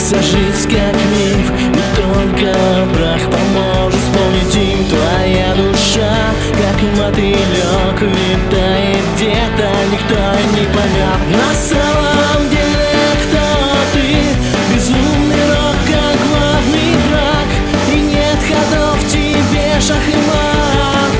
Вся жизнь как миф, и только прах поможет вспомнить им. Твоя душа, как мотылек, летает где-то, никто не поймет. На самом деле кто ты? Безумный рок, как главный враг, и нет ходов в тебе, шах и мат.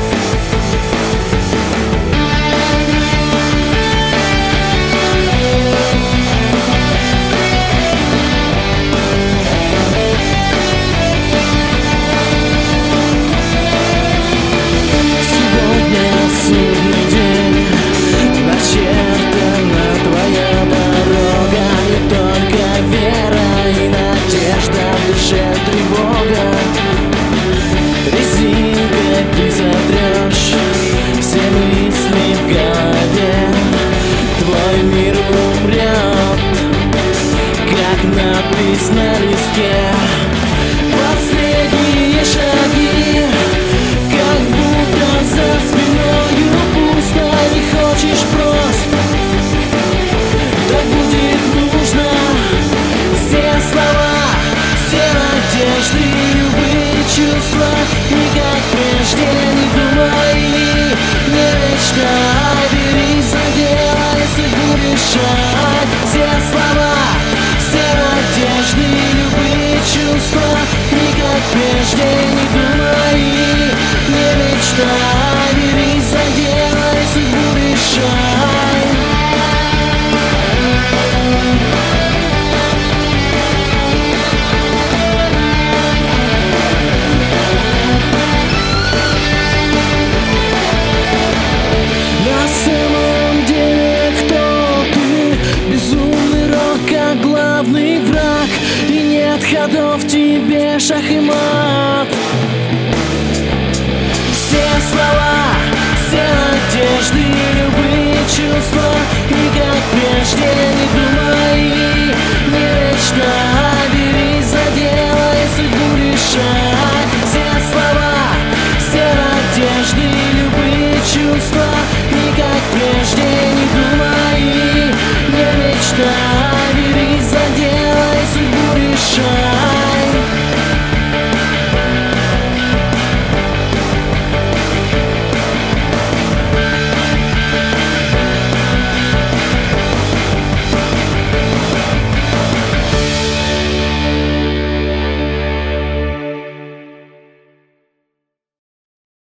Тревога, резинкой ты сотрешь все мысли в голове. Твой мир умрет, как надпись на листке. Последние шаги, как будто за спиною пусто. Не хочешь просто, так будет нужно. Все слова, надежды, любые чувства, и как прежде не думай, не мечтай, берись за дело, если будешь решать. Все слова, все надежды, любые чувства, и как прежде не думай, не мечтай, берись за дело, если будешь решать. Главный враг, и нет ходов в тебе, шах и мат. Все слова, все надежды, любые чувства, и как прежде не думай.